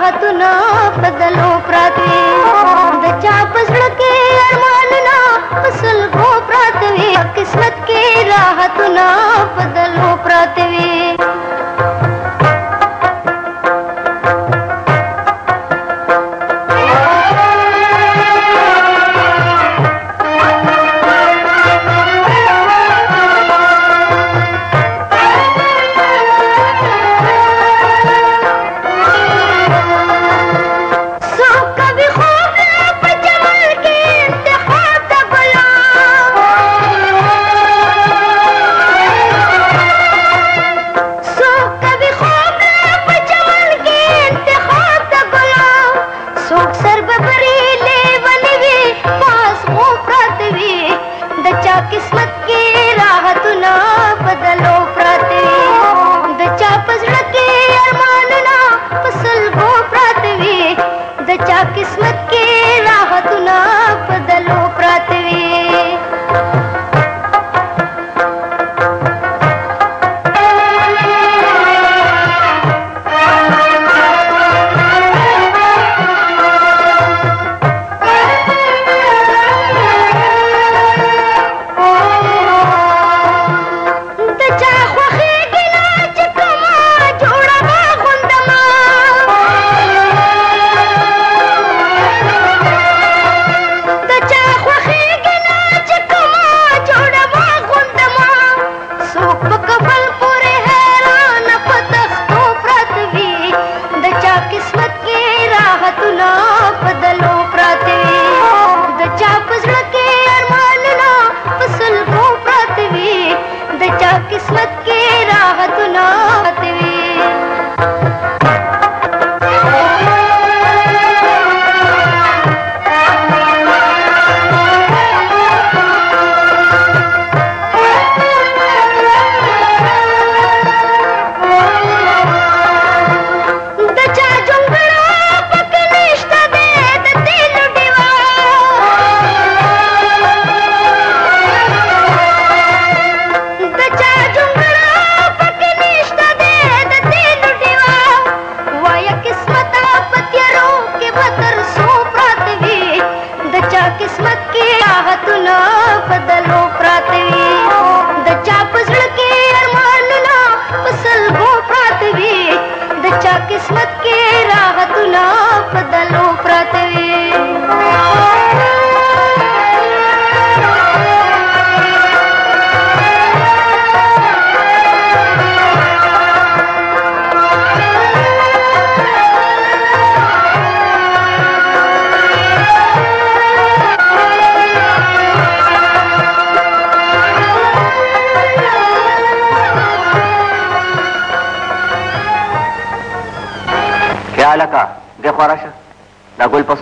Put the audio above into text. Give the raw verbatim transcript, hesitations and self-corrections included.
راحتونه بدلو پراته د چا پسړه کې ارمانونه اصل کو پراته وي قسمت کې راحتونه بدلو پراته وي किस्मत के राहतुना बदलो प्रातवे किस्मत के राहत ना किस्मत के राहतुना बदलो प्रातवी दचा पसड़ के अरमानुना फसल गो प्रातवी दचा किस्मत के राहतुना बदलो प्रातवी क्या लगा देखो राशा ना गुल पसंद